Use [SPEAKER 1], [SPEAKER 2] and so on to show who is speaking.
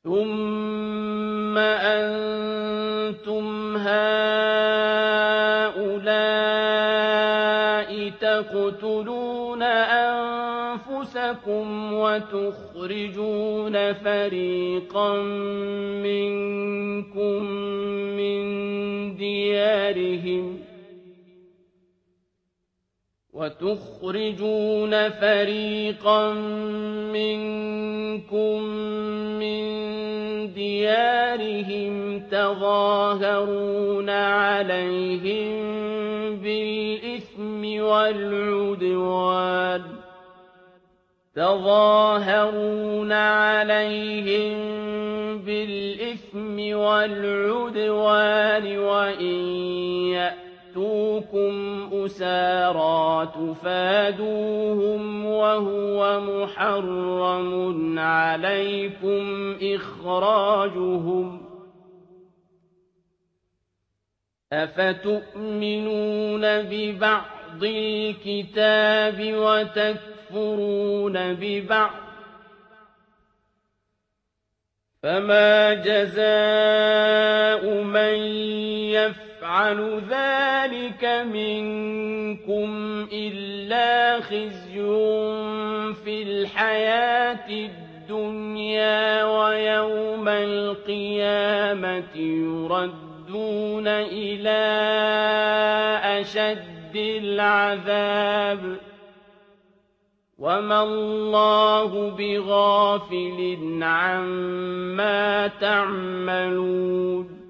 [SPEAKER 1] ثُمَّ أَنتُمْ هَٰؤُلَاءِ تَقْتُلُونَ أَنفُسَكُمْ وَتُخْرِجُونَ فَرِيقًا مِّنكُم مِّن دِيَارِهِمْ تَظَاهَرُونَ عَلَيْهِم بِالْإِثْمِ وَالْعُدْوَانِ وَإِن يَأْتُوكُمْ أُسَارَىٰ تُفَادُوهُمْ وَهُوَ مُحَرَّمٌ عَلَيْكُمْ إِخْرَاجُهُمْ ۚ أَفَتُؤْمِنُونَ بِبَعْضِ الْكِتَابِ وَتَكْفُرُونَ بِبَعْضٍ ۚ فَمَا جَزَاءُ مَن يَفْعَلُ ذَٰلِكَ مِنكُمْ إِلَّا خِزْيٌ فِي الْحَيَاةِ الدُّنْيَا ۖ وَيَوْمَ الْقِيَامَةِ يُرَدُّونَ إِلَىٰ أَشَدِّ الْعَذَابِ ۗ وَمَا اللَّهُ بِغَافِلٍ عَمَّا تَعْمَلُونَ